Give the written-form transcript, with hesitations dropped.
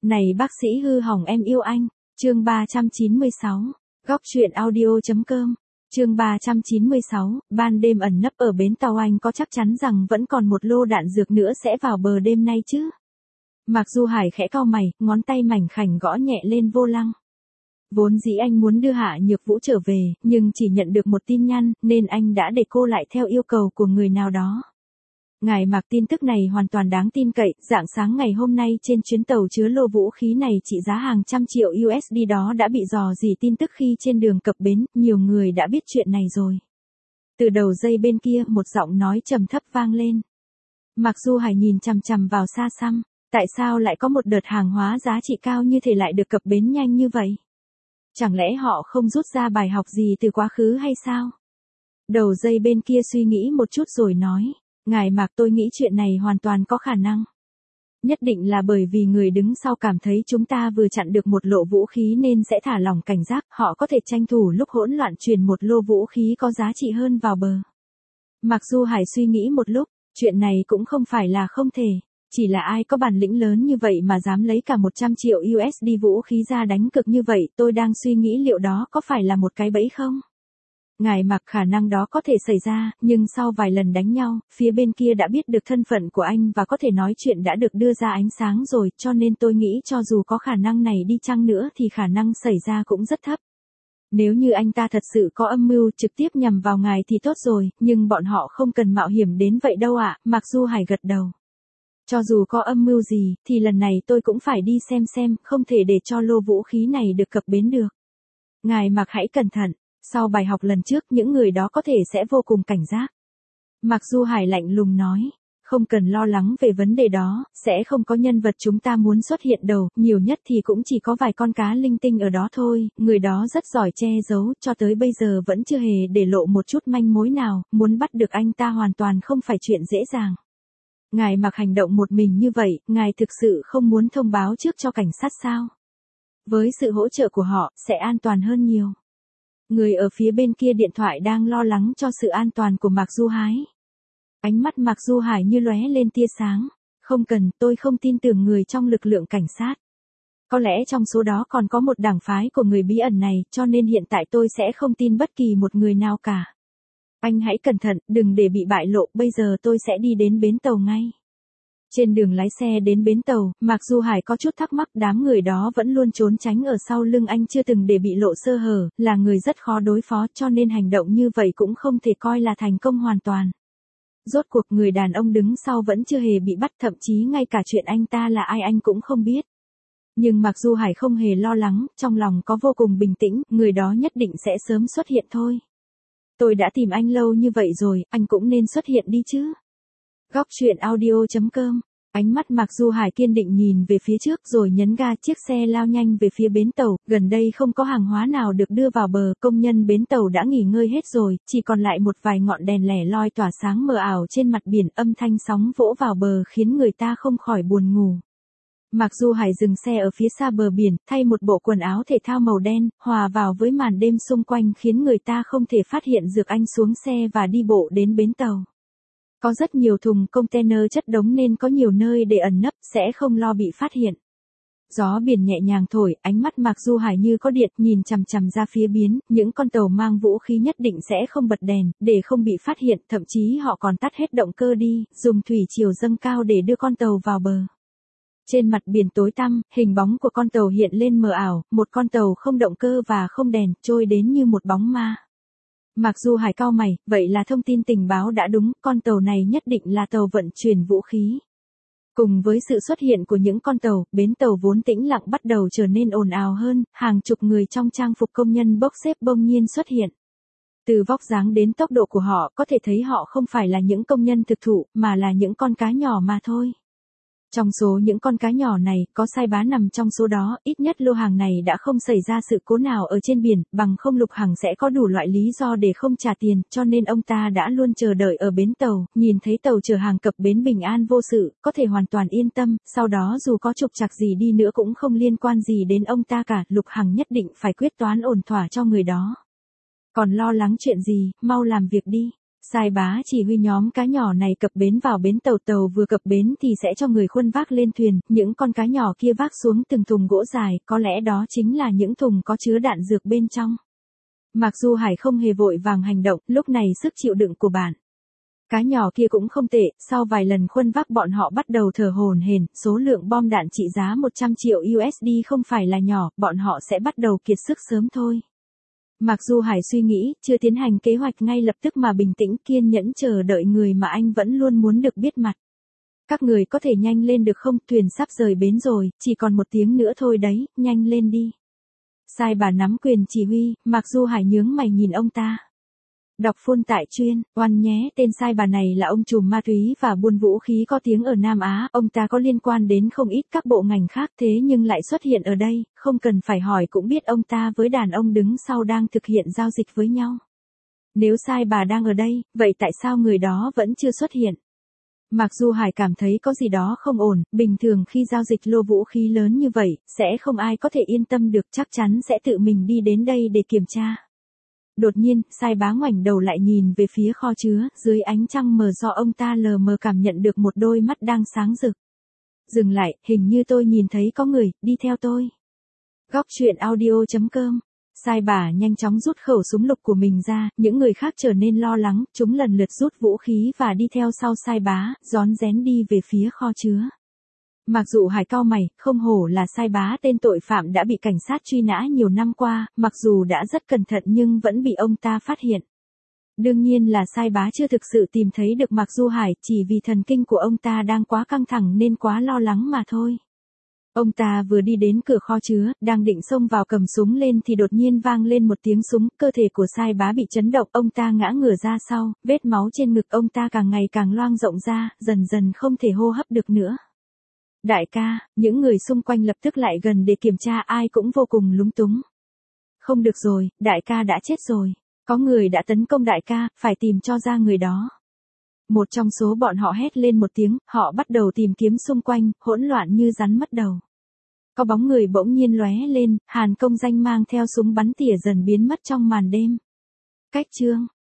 Này bác sĩ hư hỏng em yêu anh. Chương 396. Góc truyện audio.com. Chương 396, ban đêm ẩn nấp ở bến tàu, anh có chắc chắn rằng vẫn còn một lô đạn dược nữa sẽ vào bờ đêm nay chứ? Mạc Du Hải khẽ cau mày, ngón tay mảnh khảnh gõ nhẹ lên vô lăng. Vốn dĩ anh muốn đưa Hạ Nhược Vũ trở về, nhưng chỉ nhận được một tin nhắn, nên anh đã để cô lại theo yêu cầu của người nào đó. Ngài Mạc, tin tức này hoàn toàn đáng tin cậy, rạng sáng ngày hôm nay trên chuyến tàu chứa lô vũ khí này trị giá hàng trăm triệu USD đó đã bị rò rỉ tin tức khi trên đường cập bến, nhiều người đã biết chuyện này rồi. Từ đầu dây bên kia một giọng nói trầm thấp vang lên. Mạc Du Hải nhìn chằm chằm vào xa xăm, tại sao lại có một đợt hàng hóa giá trị cao như thế lại được cập bến nhanh như vậy? Chẳng lẽ họ không rút ra bài học gì từ quá khứ hay sao? Đầu dây bên kia suy nghĩ một chút rồi nói. Ngài Mạc, tôi nghĩ chuyện này hoàn toàn có khả năng. Nhất định là bởi vì người đứng sau cảm thấy chúng ta vừa chặn được một lộ vũ khí nên sẽ thả lỏng cảnh giác, họ có thể tranh thủ lúc hỗn loạn truyền một lô vũ khí có giá trị hơn vào bờ. Mạc Du Hải suy nghĩ một lúc, chuyện này cũng không phải là không thể, chỉ là ai có bản lĩnh lớn như vậy mà dám lấy cả 100 triệu USD vũ khí ra đánh cược như vậy, tôi đang suy nghĩ liệu đó có phải là một cái bẫy không? Ngài Mạc, khả năng đó có thể xảy ra, nhưng sau vài lần đánh nhau, phía bên kia đã biết được thân phận của anh và có thể nói chuyện đã được đưa ra ánh sáng rồi, cho nên tôi nghĩ cho dù có khả năng này đi chăng nữa thì khả năng xảy ra cũng rất thấp. Nếu như anh ta thật sự có âm mưu trực tiếp nhằm vào ngài thì tốt rồi, nhưng bọn họ không cần mạo hiểm đến vậy đâu ạ. Mạc Du Hải gật đầu. Cho dù có âm mưu gì, thì lần này tôi cũng phải đi xem, không thể để cho lô vũ khí này được cập bến được. Ngài Mạc hãy cẩn thận. Sau bài học lần trước, những người đó có thể sẽ vô cùng cảnh giác. Mạc Du Hải lạnh lùng nói, không cần lo lắng về vấn đề đó, sẽ không có nhân vật chúng ta muốn xuất hiện đâu, nhiều nhất thì cũng chỉ có vài con cá linh tinh ở đó thôi, người đó rất giỏi che giấu, cho tới bây giờ vẫn chưa hề để lộ một chút manh mối nào, muốn bắt được anh ta hoàn toàn không phải chuyện dễ dàng. Ngài Mạc hành động một mình như vậy, ngài thực sự không muốn thông báo trước cho cảnh sát sao? Với sự hỗ trợ của họ, sẽ an toàn hơn nhiều. Người ở phía bên kia điện thoại đang lo lắng cho sự an toàn của Mạc Du Hải. Ánh mắt Mạc Du Hải như lóe lên tia sáng. Không cần, tôi không tin tưởng người trong lực lượng cảnh sát. Có lẽ trong số đó còn có một đảng phái của người bí ẩn này, cho nên hiện tại tôi sẽ không tin bất kỳ một người nào cả. Anh hãy cẩn thận, đừng để bị bại lộ, bây giờ tôi sẽ đi đến bến tàu ngay. Trên đường lái xe đến bến tàu, Mạc Du Hải có chút thắc mắc, đám người đó vẫn luôn trốn tránh ở sau lưng anh, chưa từng để bị lộ sơ hở, là người rất khó đối phó, cho nên hành động như vậy cũng không thể coi là thành công hoàn toàn. Rốt cuộc người đàn ông đứng sau vẫn chưa hề bị bắt, thậm chí ngay cả chuyện anh ta là ai anh cũng không biết. Nhưng Mạc Du Hải không hề lo lắng, trong lòng có vô cùng bình tĩnh, người đó nhất định sẽ sớm xuất hiện thôi. Tôi đã tìm anh lâu như vậy rồi, anh cũng nên xuất hiện đi chứ. Góc truyện audio.com. Ánh mắt Mạc Du Hải kiên định nhìn về phía trước rồi nhấn ga, chiếc xe lao nhanh về phía bến tàu, gần đây không có hàng hóa nào được đưa vào bờ, công nhân bến tàu đã nghỉ ngơi hết rồi, chỉ còn lại một vài ngọn đèn lẻ loi tỏa sáng mờ ảo trên mặt biển, âm thanh sóng vỗ vào bờ khiến người ta không khỏi buồn ngủ. Mạc Du Hải dừng xe ở phía xa bờ biển, thay một bộ quần áo thể thao màu đen, hòa vào với màn đêm xung quanh khiến người ta không thể phát hiện được anh xuống xe và đi bộ đến bến tàu. Có rất nhiều thùng container chất đống nên có nhiều nơi để ẩn nấp, sẽ không lo bị phát hiện. Gió biển nhẹ nhàng thổi, ánh mắt Mạc Du Hải như có điện, nhìn chằm chằm ra phía biển, những con tàu mang vũ khí nhất định sẽ không bật đèn, để không bị phát hiện, thậm chí họ còn tắt hết động cơ đi, dùng thủy triều dâng cao để đưa con tàu vào bờ. Trên mặt biển tối tăm, hình bóng của con tàu hiện lên mờ ảo, một con tàu không động cơ và không đèn, trôi đến như một bóng ma. Mạc Du Hải cau mày, vậy là thông tin tình báo đã đúng, con tàu này nhất định là tàu vận chuyển vũ khí. Cùng với sự xuất hiện của những con tàu, bến tàu vốn tĩnh lặng bắt đầu trở nên ồn ào hơn, hàng chục người trong trang phục công nhân bốc xếp bỗng nhiên xuất hiện. Từ vóc dáng đến tốc độ của họ, có thể thấy họ không phải là những công nhân thực thụ, mà là những con cá nhỏ mà thôi. Trong số những con cá nhỏ này, có sai bá nằm trong số đó, ít nhất lô hàng này đã không xảy ra sự cố nào ở trên biển, bằng không Lục Hằng sẽ có đủ loại lý do để không trả tiền, cho nên ông ta đã luôn chờ đợi ở bến tàu, nhìn thấy tàu chở hàng cập bến bình an vô sự, có thể hoàn toàn yên tâm, sau đó dù có trục trặc gì đi nữa cũng không liên quan gì đến ông ta cả, Lục Hằng nhất định phải quyết toán ổn thỏa cho người đó. Còn lo lắng chuyện gì, mau làm việc đi. Sai bá chỉ huy nhóm cá nhỏ này cập bến vào bến tàu, tàu vừa cập bến thì sẽ cho người khuân vác lên thuyền, những con cá nhỏ kia vác xuống từng thùng gỗ dài, có lẽ đó chính là những thùng có chứa đạn dược bên trong. Mặc dù Hải không hề vội vàng hành động, lúc này sức chịu đựng của bạn cá nhỏ kia cũng không tệ, sau vài lần khuân vác bọn họ bắt đầu thở hổn hển, số lượng bom đạn trị giá 100 triệu USD không phải là nhỏ, bọn họ sẽ bắt đầu kiệt sức sớm thôi. Mặc dù Hải suy nghĩ, chưa tiến hành kế hoạch ngay lập tức mà bình tĩnh kiên nhẫn chờ đợi người mà anh vẫn luôn muốn được biết mặt. Các người có thể nhanh lên được không, thuyền sắp rời bến rồi, chỉ còn 1 tiếng nữa thôi đấy, nhanh lên đi. Sai bà nắm quyền chỉ huy, Mặc dù Hải nhướng mày nhìn ông ta. Đọc phun tại chuyên, oan nhé, tên sai bà này là ông trùm ma túy và buôn vũ khí có tiếng ở Nam Á, ông ta có liên quan đến không ít các bộ ngành khác thế nhưng lại xuất hiện ở đây, không cần phải hỏi cũng biết ông ta với đàn ông đứng sau đang thực hiện giao dịch với nhau. Nếu sai bà đang ở đây, vậy tại sao người đó vẫn chưa xuất hiện? Mặc dù Hải cảm thấy có gì đó không ổn, bình thường khi giao dịch lô vũ khí lớn như vậy, sẽ không ai có thể yên tâm được, chắc chắn sẽ tự mình đi đến đây để kiểm tra. Đột nhiên, sai bá ngoảnh đầu lại nhìn về phía kho chứa, dưới ánh trăng mờ do ông ta lờ mờ cảm nhận được một đôi mắt đang sáng rực. Dừng lại, hình như tôi nhìn thấy có người, đi theo tôi. Góc truyện audio.com. Sai bà nhanh chóng rút khẩu súng lục của mình ra, những người khác trở nên lo lắng, chúng lần lượt rút vũ khí và đi theo sau sai bá, rón rén đi về phía kho chứa. Mặc dù Hải cau mày, không hổ là sai bá, tên tội phạm đã bị cảnh sát truy nã nhiều năm qua, mặc dù đã rất cẩn thận nhưng vẫn bị ông ta phát hiện. Đương nhiên là sai bá chưa thực sự tìm thấy được Mặc dù Hải, chỉ vì thần kinh của ông ta đang quá căng thẳng nên quá lo lắng mà thôi. Ông ta vừa đi đến cửa kho chứa, đang định xông vào cầm súng lên thì đột nhiên vang lên một tiếng súng, cơ thể của sai bá bị chấn động, ông ta ngã ngửa ra sau, vết máu trên ngực ông ta càng ngày càng loang rộng ra, dần dần không thể hô hấp được nữa. Đại ca, những người xung quanh lập tức lại gần để kiểm tra, ai cũng vô cùng lúng túng. Không được rồi, đại ca đã chết rồi. Có người đã tấn công đại ca, phải tìm cho ra người đó. Một trong số bọn họ hét lên một tiếng, họ bắt đầu tìm kiếm xung quanh, hỗn loạn như rắn mất đầu. Có bóng người bỗng nhiên lóe lên, Hàn Công Danh mang theo súng bắn tỉa dần biến mất trong màn đêm. Cách chương